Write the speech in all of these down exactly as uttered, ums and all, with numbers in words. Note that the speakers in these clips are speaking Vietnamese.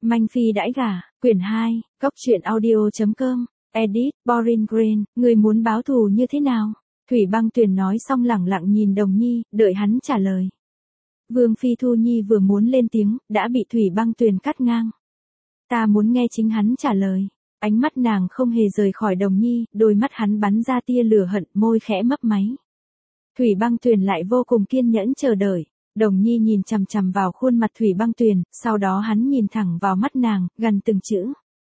Manh Phi đãi gả, quyển hai, cóc truyện audio.com, edit, Boring Green, người muốn báo thù như thế nào? Thủy Băng Tuyền nói xong lẳng lặng nhìn Đồng Nhi, đợi hắn trả lời. Vương Phi Thu Nhi vừa muốn lên tiếng, đã bị Thủy Băng Tuyền cắt ngang. Ta muốn nghe chính hắn trả lời. Ánh mắt nàng không hề rời khỏi Đồng Nhi, đôi mắt hắn bắn ra tia lửa hận, môi khẽ mấp máy. Thủy Băng Tuyền lại vô cùng kiên nhẫn chờ đợi. Đồng Nhi nhìn chằm chằm vào khuôn mặt Thủy Băng Tuyền, sau đó hắn nhìn thẳng vào mắt nàng, gần từng chữ.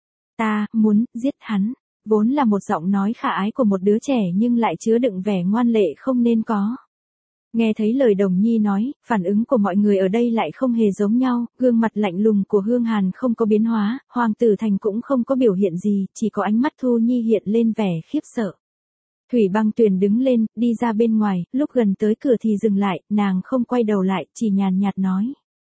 Ta, muốn, giết hắn. Vốn là một giọng nói khả ái của một đứa trẻ nhưng lại chứa đựng vẻ ngoan lệ không nên có. Nghe thấy lời Đồng Nhi nói, phản ứng của mọi người ở đây lại không hề giống nhau, gương mặt lạnh lùng của Hương Hàn không có biến hóa, Hoàng Tử Thành cũng không có biểu hiện gì, chỉ có ánh mắt Thu Nhi hiện lên vẻ khiếp sợ. Thủy Băng Tuyền đứng lên, đi ra bên ngoài, lúc gần tới cửa thì dừng lại, nàng không quay đầu lại, chỉ nhàn nhạt nói.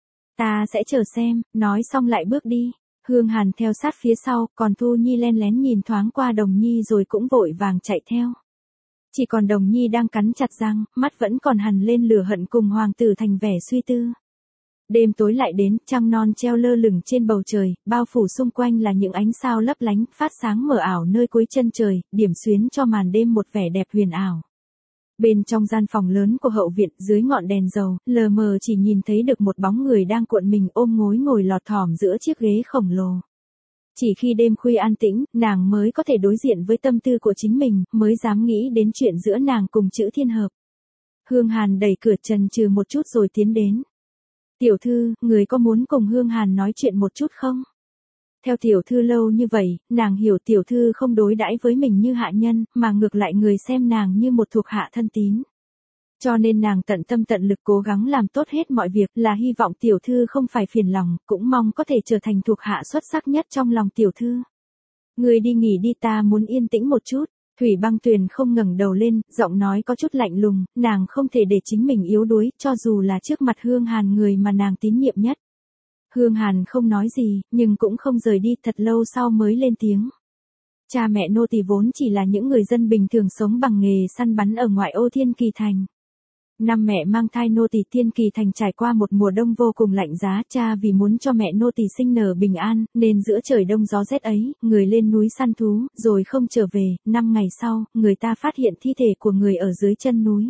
Ta sẽ chờ xem, nói xong lại bước đi. Hương Hàn theo sát phía sau, còn Thu Nhi len lén nhìn thoáng qua Đồng Nhi rồi cũng vội vàng chạy theo. Chỉ còn Đồng Nhi đang cắn chặt răng, mắt vẫn còn hằn lên lửa hận cùng Hoàng Tử Thành vẻ suy tư. Đêm tối lại đến, trăng non treo lơ lửng trên bầu trời, bao phủ xung quanh là những ánh sao lấp lánh, phát sáng mờ ảo nơi cuối chân trời, điểm xuyến cho màn đêm một vẻ đẹp huyền ảo. Bên trong gian phòng lớn của hậu viện, dưới ngọn đèn dầu, lờ mờ chỉ nhìn thấy được một bóng người đang cuộn mình ôm gối ngồi lọt thỏm giữa chiếc ghế khổng lồ. Chỉ khi đêm khuya an tĩnh, nàng mới có thể đối diện với tâm tư của chính mình, mới dám nghĩ đến chuyện giữa nàng cùng Chữ Thiên Hợp. Hương Hàn đẩy cửa chần chừ một chút rồi tiến đến. Tiểu thư, người có muốn cùng Hương Hàn nói chuyện một chút không? Theo tiểu thư lâu như vậy, nàng hiểu tiểu thư không đối đãi với mình như hạ nhân, mà ngược lại người xem nàng như một thuộc hạ thân tín. Cho nên nàng tận tâm tận lực cố gắng làm tốt hết mọi việc, là hy vọng tiểu thư không phải phiền lòng, cũng mong có thể trở thành thuộc hạ xuất sắc nhất trong lòng tiểu thư. Người đi nghỉ đi, ta muốn yên tĩnh một chút. Thủy Băng Tuyền không ngẩng đầu lên, giọng nói có chút lạnh lùng, nàng không thể để chính mình yếu đuối, cho dù là trước mặt Hương Hàn, người mà nàng tín nhiệm nhất. Hương Hàn không nói gì, nhưng cũng không rời đi, thật lâu sau mới lên tiếng. Cha mẹ nô tỳ vốn chỉ là những người dân bình thường sống bằng nghề săn bắn ở ngoại ô Thiên Kỳ Thành. Năm mẹ mang thai nô tỳ Thiên Kỳ Thành trải qua một mùa đông vô cùng lạnh giá, cha vì muốn cho mẹ nô tỳ sinh nở bình an, nên giữa trời đông gió rét ấy, người lên núi săn thú, rồi không trở về, năm ngày sau, người ta phát hiện thi thể của người ở dưới chân núi.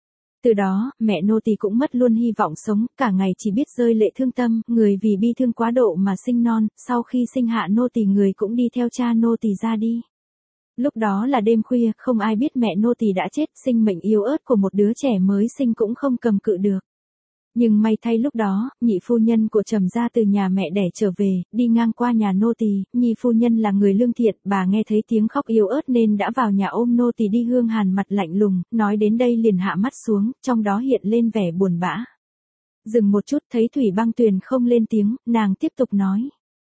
Từ đó, mẹ nô tỳ cũng mất luôn hy vọng sống, cả ngày chỉ biết rơi lệ thương tâm, người vì bi thương quá độ mà sinh non, sau khi sinh hạ nô tỳ người cũng đi theo cha nô tỳ ra đi. Lúc đó là đêm khuya, không ai biết mẹ nô tỳ đã chết, sinh mệnh yếu ớt của một đứa trẻ mới sinh cũng không cầm cự được. Nhưng may thay lúc đó, nhị phu nhân của Trầm gia từ nhà mẹ đẻ trở về, đi ngang qua nhà nô tỳ, nhị phu nhân là người lương thiện, bà nghe thấy tiếng khóc yếu ớt nên đã vào nhà ôm nô tỳ đi. Hương Hàn mặt lạnh lùng, nói đến đây liền hạ mắt xuống, trong đó hiện lên vẻ buồn bã. Dừng một chút thấy Thủy Băng Tuyền không lên tiếng, nàng tiếp tục nói.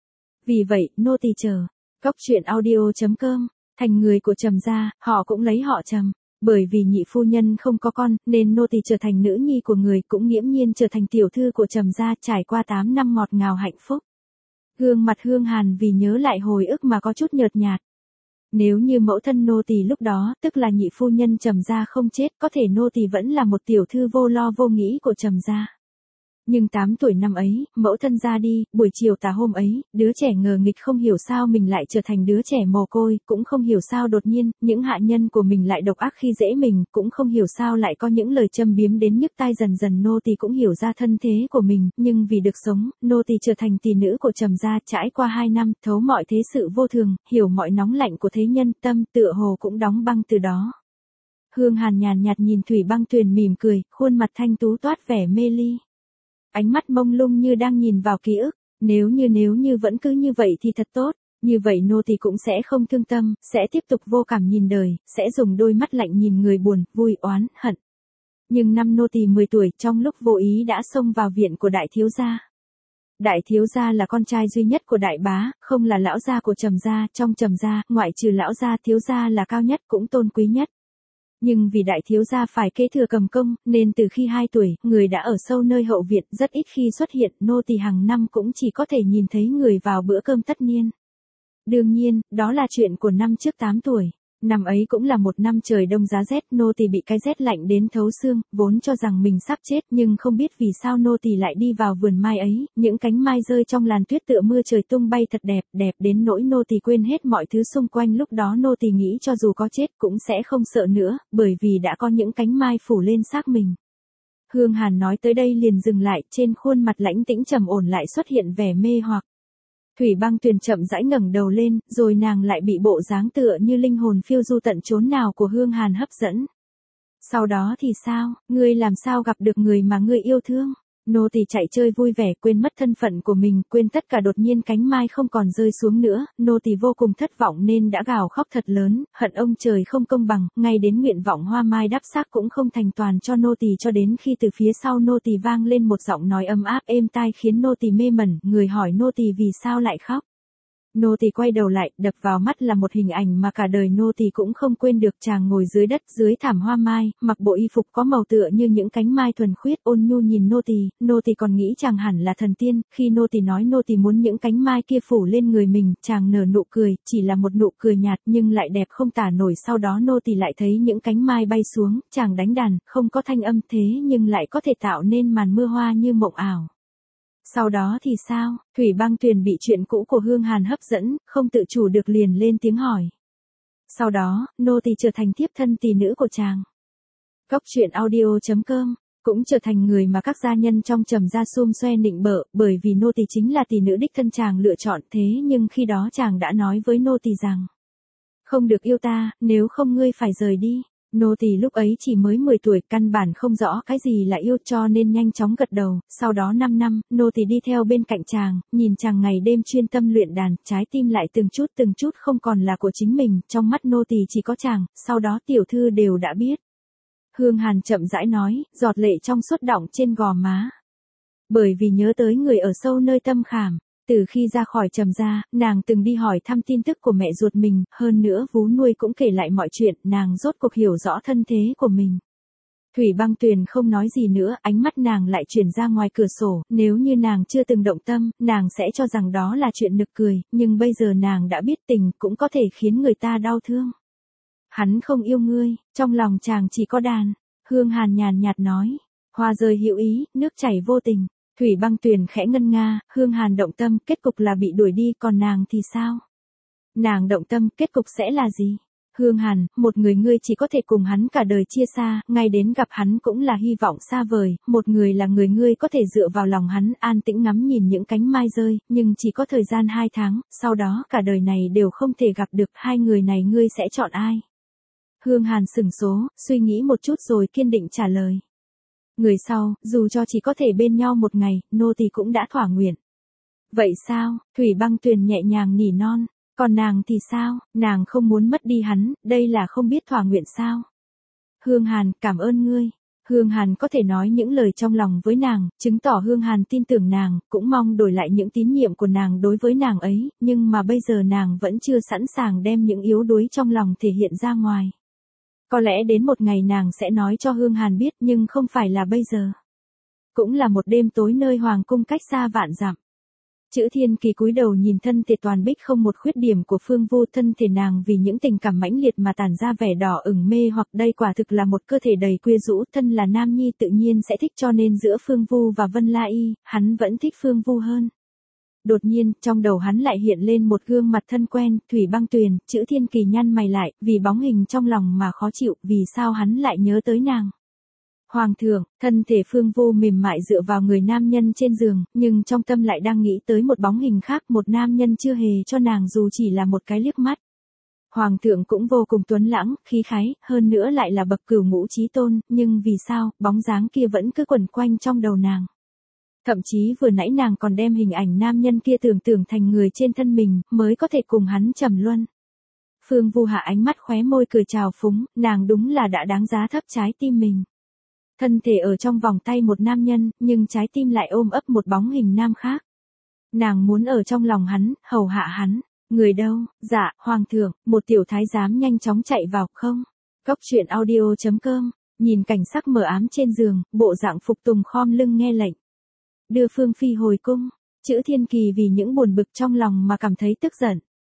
Vì vậy, nô tỳ chờ. Cóc truyện audio.com, thành người của Trầm gia, họ cũng lấy họ Trầm. Bởi vì nhị phu nhân không có con, nên nô tỳ trở thành nữ nhi của người, cũng nghiễm nhiên trở thành tiểu thư của Trầm gia, trải qua tám năm ngọt ngào hạnh phúc. Gương mặt Hương Hàn vì nhớ lại hồi ức mà có chút nhợt nhạt. Nếu như mẫu thân nô tỳ lúc đó, tức là nhị phu nhân Trầm gia không chết, có thể nô tỳ vẫn là một tiểu thư vô lo vô nghĩ của Trầm gia. Nhưng tám tuổi năm ấy, mẫu thân ra đi, buổi chiều tà hôm ấy, đứa trẻ ngờ nghịch không hiểu sao mình lại trở thành đứa trẻ mồ côi, cũng không hiểu sao đột nhiên, những hạ nhân của mình lại độc ác khi dễ mình, cũng không hiểu sao lại có những lời châm biếm đến nhức tai. Dần dần nô tỳ cũng hiểu ra thân thế của mình, nhưng vì được sống, nô tỳ trở thành tỷ nữ của Trầm gia, trải qua hai năm, thấu mọi thế sự vô thường, hiểu mọi nóng lạnh của thế nhân, tâm tựa hồ cũng đóng băng từ đó. Hương Hàn nhàn nhạt nhìn Thủy Băng Tuyền mỉm cười, khuôn mặt thanh tú toát vẻ mê ly. Ánh mắt mông lung như đang nhìn vào ký ức, nếu như nếu như vẫn cứ như vậy thì thật tốt, như vậy nô tỳ cũng sẽ không thương tâm, sẽ tiếp tục vô cảm nhìn đời, sẽ dùng đôi mắt lạnh nhìn người buồn, vui, oán, hận. Nhưng năm nô tỳ mười tuổi, trong lúc vô ý đã xông vào viện của đại thiếu gia. Đại thiếu gia là con trai duy nhất của đại bá, không là lão gia của Trầm gia, trong Trầm gia, ngoại trừ lão gia, thiếu gia là cao nhất, cũng tôn quý nhất. Nhưng vì đại thiếu gia phải kế thừa cầm công, nên từ khi hai tuổi, người đã ở sâu nơi hậu viện, rất ít khi xuất hiện, nô tỳ hàng năm cũng chỉ có thể nhìn thấy người vào bữa cơm tất niên. Đương nhiên, đó là chuyện của năm trước tám tuổi. Năm ấy cũng là một năm trời đông giá rét, nô tỳ bị cái rét lạnh đến thấu xương, vốn cho rằng mình sắp chết nhưng không biết vì sao nô tỳ lại đi vào vườn mai ấy, những cánh mai rơi trong làn tuyết tựa mưa trời tung bay thật đẹp, đẹp đến nỗi nô tỳ quên hết mọi thứ xung quanh, lúc đó nô tỳ nghĩ cho dù có chết cũng sẽ không sợ nữa, bởi vì đã có những cánh mai phủ lên xác mình. Hương Hàn nói tới đây liền dừng lại, trên khuôn mặt lãnh tĩnh trầm ổn lại xuất hiện vẻ mê hoặc. Thủy Băng Tuyền chậm rãi ngẩng đầu lên, rồi nàng lại bị bộ dáng tựa như linh hồn phiêu du tận chốn nào của Hương Hàn hấp dẫn. Sau đó thì sao, ngươi làm sao gặp được người mà ngươi yêu thương? Nô tỳ chạy chơi vui vẻ, quên mất thân phận của mình, quên tất cả, đột nhiên cánh mai không còn rơi xuống nữa, nô tỳ vô cùng thất vọng nên đã gào khóc thật lớn, hận ông trời không công bằng, ngay đến nguyện vọng hoa mai đắp xác cũng không thành toàn cho nô tỳ, cho đến khi từ phía sau nô tỳ vang lên một giọng nói ấm áp êm tai khiến nô tỳ mê mẩn, người hỏi nô tỳ vì sao lại khóc. Nô tỳ quay đầu lại, đập vào mắt là một hình ảnh mà cả đời nô tỳ cũng không quên được, chàng ngồi dưới đất, dưới thảm hoa mai, mặc bộ y phục có màu tựa như những cánh mai thuần khiết, ôn nhu nhìn nô tỳ, nô tỳ còn nghĩ chàng hẳn là thần tiên, khi nô tỳ nói nô tỳ muốn những cánh mai kia phủ lên người mình, chàng nở nụ cười, chỉ là một nụ cười nhạt nhưng lại đẹp không tả nổi, sau đó nô tỳ lại thấy những cánh mai bay xuống, chàng đánh đàn, không có thanh âm thế nhưng lại có thể tạo nên màn mưa hoa như mộng ảo. Sau đó thì sao? Thủy Băng Tuyền bị chuyện cũ của Hương Hàn hấp dẫn, không tự chủ được liền lên tiếng hỏi. Sau đó, nô tỳ trở thành thiếp thân tỷ nữ của chàng. Góc truyện audio chấm com cũng trở thành người mà các gia nhân trong Trầm gia xum xoe nịnh bợ, bởi vì nô tỳ chính là tỷ nữ đích thân chàng lựa chọn, thế nhưng khi đó chàng đã nói với nô tỳ rằng không được yêu ta, nếu không ngươi phải rời đi. Nô tỳ lúc ấy chỉ mới mười tuổi, căn bản không rõ cái gì là yêu, cho nên nhanh chóng gật đầu, sau đó năm năm, nô tỳ đi theo bên cạnh chàng, nhìn chàng ngày đêm chuyên tâm luyện đàn, trái tim lại từng chút từng chút không còn là của chính mình, trong mắt nô tỳ chỉ có chàng, sau đó tiểu thư đều đã biết. Hương Hàn chậm rãi nói, giọt lệ trong suốt đọng trên gò má. Bởi vì nhớ tới người ở sâu nơi tâm khảm. Từ khi ra khỏi Trầm gia, nàng từng đi hỏi thăm tin tức của mẹ ruột mình, hơn nữa vú nuôi cũng kể lại mọi chuyện, nàng rốt cuộc hiểu rõ thân thế của mình. Thủy Băng Tuyền không nói gì nữa, ánh mắt nàng lại chuyển ra ngoài cửa sổ, nếu như nàng chưa từng động tâm, nàng sẽ cho rằng đó là chuyện nực cười, nhưng bây giờ nàng đã biết tình cũng có thể khiến người ta đau thương. Hắn không yêu ngươi, trong lòng chàng chỉ có đàn. Hương Hàn nhàn nhạt nói, hoa rơi hữu ý, nước chảy vô tình. Thủy Băng Tuyền khẽ ngân nga, Hương Hàn động tâm, kết cục là bị đuổi đi, còn nàng thì sao? Nàng động tâm, kết cục sẽ là gì? Hương Hàn, một người ngươi chỉ có thể cùng hắn cả đời chia xa, ngay đến gặp hắn cũng là hy vọng xa vời, một người là người ngươi có thể dựa vào lòng hắn, an tĩnh ngắm nhìn những cánh mai rơi, nhưng chỉ có thời gian hai tháng, sau đó cả đời này đều không thể gặp được, hai người này ngươi sẽ chọn ai? Hương Hàn sững số, suy nghĩ một chút rồi kiên định trả lời. Người sau, dù cho chỉ có thể bên nhau một ngày, nô tỳ cũng đã thỏa nguyện. Vậy sao? Thủy Băng Tuyền nhẹ nhàng nỉ non. Còn nàng thì sao? Nàng không muốn mất đi hắn, đây là không biết thỏa nguyện sao? Hương Hàn, cảm ơn ngươi. Hương Hàn có thể nói những lời trong lòng với nàng, chứng tỏ Hương Hàn tin tưởng nàng, cũng mong đổi lại những tín nhiệm của nàng đối với nàng ấy, nhưng mà bây giờ nàng vẫn chưa sẵn sàng đem những yếu đuối trong lòng thể hiện ra ngoài. Có lẽ đến một ngày nàng sẽ nói cho Hương Hàn biết, nhưng không phải là bây giờ. Cũng là một đêm tối nơi hoàng cung cách xa vạn dặm. Chữ Thiên Kỳ cúi đầu nhìn thân thể toàn bích không một khuyết điểm của Phương Vu, thân thể nàng vì những tình cảm mãnh liệt mà tản ra vẻ đỏ ửng mê hoặc, đây quả thực là một cơ thể đầy quyến rũ, thân là nam nhi tự nhiên sẽ thích, cho nên giữa Phương Vu và Vân La Y, hắn vẫn thích Phương Vu hơn. Đột nhiên, trong đầu hắn lại hiện lên một gương mặt thân quen, Thủy Băng Tuyền. Chữ Thiên Kỳ nhăn mày lại, vì bóng hình trong lòng mà khó chịu, vì sao hắn lại nhớ tới nàng. Hoàng thượng, thân thể Phương Vu mềm mại dựa vào người nam nhân trên giường, nhưng trong tâm lại đang nghĩ tới một bóng hình khác, một nam nhân chưa hề cho nàng dù chỉ là một cái liếc mắt. Hoàng thượng cũng vô cùng tuấn lãng, khí khái, hơn nữa lại là bậc cửu ngũ chí tôn, nhưng vì sao, bóng dáng kia vẫn cứ quẩn quanh trong đầu nàng. Thậm chí vừa nãy nàng còn đem hình ảnh nam nhân kia tưởng tượng thành người trên thân mình, mới có thể cùng hắn trầm luân. Phương Vu hạ ánh mắt khóe môi cười trào phúng, nàng đúng là đã đáng giá thấp trái tim mình. Thân thể ở trong vòng tay một nam nhân, nhưng trái tim lại ôm ấp một bóng hình nam khác. Nàng muốn ở trong lòng hắn, hầu hạ hắn. Người đâu? Dạ, hoàng thượng, một tiểu thái giám nhanh chóng chạy vào, không? Góc truyện audio chấm com, nhìn cảnh sắc mờ ám trên giường, bộ dạng phục tùng khom lưng nghe lệnh. Đưa Phương Phi hồi cung. Chữ Thiên Kỳ vì những buồn bực trong lòng mà cảm thấy tức giận.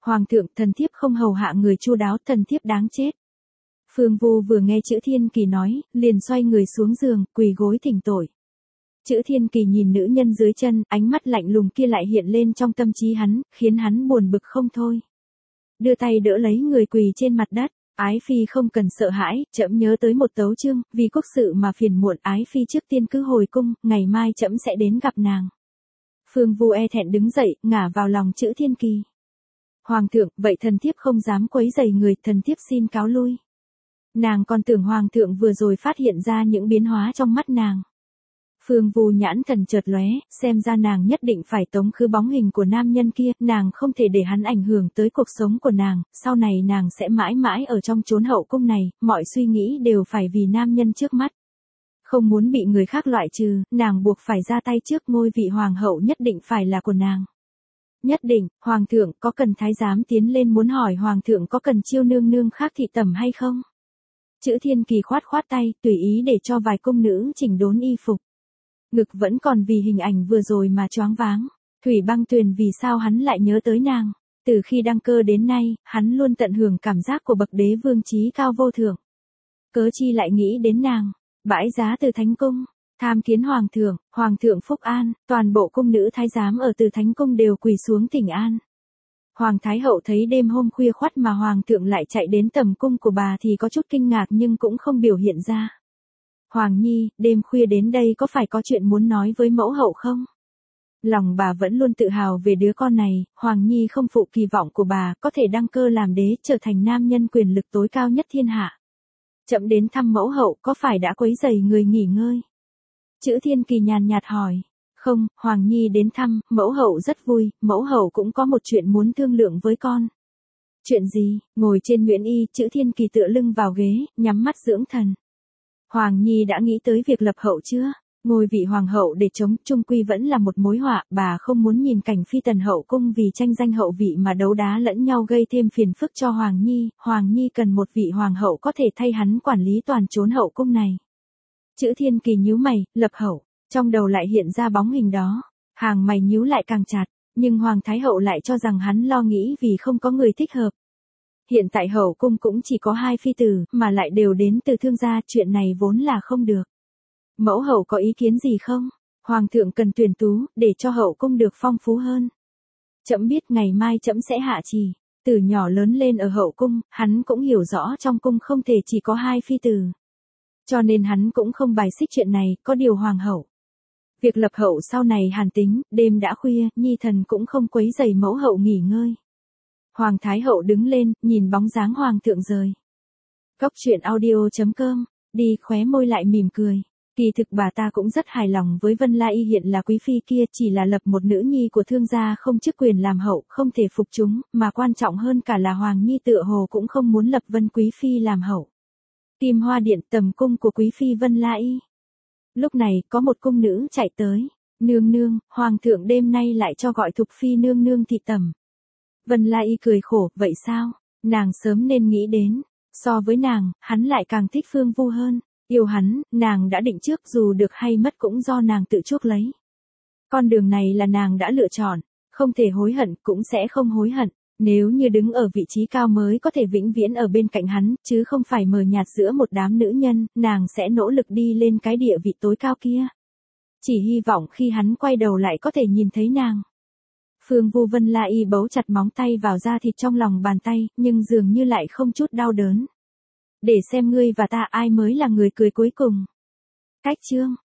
Hoàng thượng, thần thiếp không hầu hạ người chu đáo, thần thiếp đáng chết. Phương Vu vừa nghe chữ Thiên Kỳ nói, liền xoay người xuống giường, quỳ gối thỉnh tội. Chữ Thiên Kỳ nhìn nữ nhân dưới chân, ánh mắt lạnh lùng kia lại hiện lên trong tâm trí hắn, khiến hắn buồn bực không thôi. Đưa tay đỡ lấy người quỳ trên mặt đất, Ái Phi không cần sợ hãi, trẫm nhớ tới một tấu chương, vì quốc sự mà phiền muộn, Ái Phi trước tiên cứ hồi cung, ngày mai trẫm sẽ đến gặp nàng. Phương Vu e thẹn đứng dậy, ngả vào lòng chữ Thiên Kỳ. Hoàng thượng, vậy thần thiếp không dám quấy rầy người, thần thiếp xin cáo lui. Nàng còn tưởng Hoàng thượng vừa rồi phát hiện ra những biến hóa trong mắt nàng. Phương Vu nhãn thần chợt lóe, xem ra nàng nhất định phải tống khứ bóng hình của nam nhân kia, nàng không thể để hắn ảnh hưởng tới cuộc sống của nàng, sau này nàng sẽ mãi mãi ở trong chốn hậu cung này, mọi suy nghĩ đều phải vì nam nhân trước mắt. Không muốn bị người khác loại trừ, nàng buộc phải ra tay trước, ngôi vị hoàng hậu nhất định phải là của nàng. Nhất định, Hoàng thượng có cần thái giám tiến lên muốn hỏi Hoàng thượng có cần chiêu nương nương khác thị tẩm hay không? Chữ Thiên Kỳ khoát khoát tay, tùy ý để cho vài cung nữ chỉnh đốn y phục. Ngực vẫn còn vì hình ảnh vừa rồi mà choáng váng. Thủy Băng Tuyền vì sao hắn lại nhớ tới nàng? Từ khi đăng cơ đến nay, hắn luôn tận hưởng cảm giác của bậc đế vương trí cao vô thượng. Cớ chi lại nghĩ đến nàng? Bãi giá từ Thánh Cung, tham kiến Hoàng thượng, Hoàng thượng phúc an, toàn bộ cung nữ thái giám ở Từ Thánh Cung đều quỳ xuống thỉnh an. Hoàng Thái Hậu thấy đêm hôm khuya khoắt mà Hoàng thượng lại chạy đến tầm cung của bà thì có chút kinh ngạc nhưng cũng không biểu hiện ra. Hoàng Nhi, đêm khuya đến đây có phải có chuyện muốn nói với mẫu hậu không? Lòng bà vẫn luôn tự hào về đứa con này, Hoàng Nhi không phụ kỳ vọng của bà, có thể đăng cơ làm đế, trở thành nam nhân quyền lực tối cao nhất thiên hạ. Chậm đến thăm mẫu hậu có phải đã quấy rầy người nghỉ ngơi? Chữ Thiên Kỳ nhàn nhạt hỏi. Không, Hoàng Nhi đến thăm, mẫu hậu rất vui, mẫu hậu cũng có một chuyện muốn thương lượng với con. Chuyện gì? Ngồi trên Nguyễn Y, chữ Thiên Kỳ tựa lưng vào ghế, nhắm mắt dưỡng thần. Hoàng Nhi đã nghĩ tới việc lập hậu chưa? Ngôi vị hoàng hậu để chống, trung quy vẫn là một mối họa, bà không muốn nhìn cảnh phi tần hậu cung vì tranh danh hậu vị mà đấu đá lẫn nhau gây thêm phiền phức cho Hoàng Nhi, Hoàng Nhi cần một vị hoàng hậu có thể thay hắn quản lý toàn chốn hậu cung này. Chữ Thiên Kỳ nhíu mày, lập hậu, trong đầu lại hiện ra bóng hình đó, hàng mày nhíu lại càng chặt, nhưng Hoàng Thái Hậu lại cho rằng hắn lo nghĩ vì không có người thích hợp. Hiện tại hậu cung cũng chỉ có hai phi tử, mà lại đều đến từ thương gia, chuyện này vốn là không được. Mẫu hậu có ý kiến gì không? Hoàng thượng cần tuyển tú, để cho hậu cung được phong phú hơn. Trẫm biết ngày mai trẫm sẽ hạ chỉ. Từ nhỏ lớn lên ở hậu cung, hắn cũng hiểu rõ trong cung không thể chỉ có hai phi tử. Cho nên hắn cũng không bài xích chuyện này, có điều hoàng hậu. Việc lập hậu sau này hàn tính, đêm đã khuya, nhi thần cũng không quấy rầy mẫu hậu nghỉ ngơi. Hoàng Thái Hậu đứng lên, nhìn bóng dáng hoàng thượng rời. Cốc truyện audio chấm com, đi khóe môi lại mỉm cười. Kỳ thực bà ta cũng rất hài lòng với Vân La Y hiện là quý phi kia, chỉ là lập một nữ nhi của thương gia không chức quyền làm hậu, không thể phục chúng, mà quan trọng hơn cả là Hoàng Nhi tựa hồ cũng không muốn lập Vân quý phi làm hậu. Kim Hoa Điện, tầm cung của quý phi Vân La Y. Lúc này, có một cung nữ chạy tới. Nương nương, Hoàng thượng đêm nay lại cho gọi Thục phi nương nương thị tẩm. Vân La Y cười khổ, vậy sao? Nàng sớm nên nghĩ đến. So với nàng, hắn lại càng thích Phương Vu hơn. Yêu hắn, nàng đã định trước dù được hay mất cũng do nàng tự chuốc lấy. Con đường này là nàng đã lựa chọn, không thể hối hận cũng sẽ không hối hận. Nếu như đứng ở vị trí cao mới có thể vĩnh viễn ở bên cạnh hắn, chứ không phải mờ nhạt giữa một đám nữ nhân, nàng sẽ nỗ lực đi lên cái địa vị tối cao kia. Chỉ hy vọng khi hắn quay đầu lại có thể nhìn thấy nàng. Phương Vu Vân La Y bấu chặt móng tay vào da thịt trong lòng bàn tay, nhưng dường như lại không chút đau đớn. Để xem ngươi và ta ai mới là người cười cuối cùng. Cách chương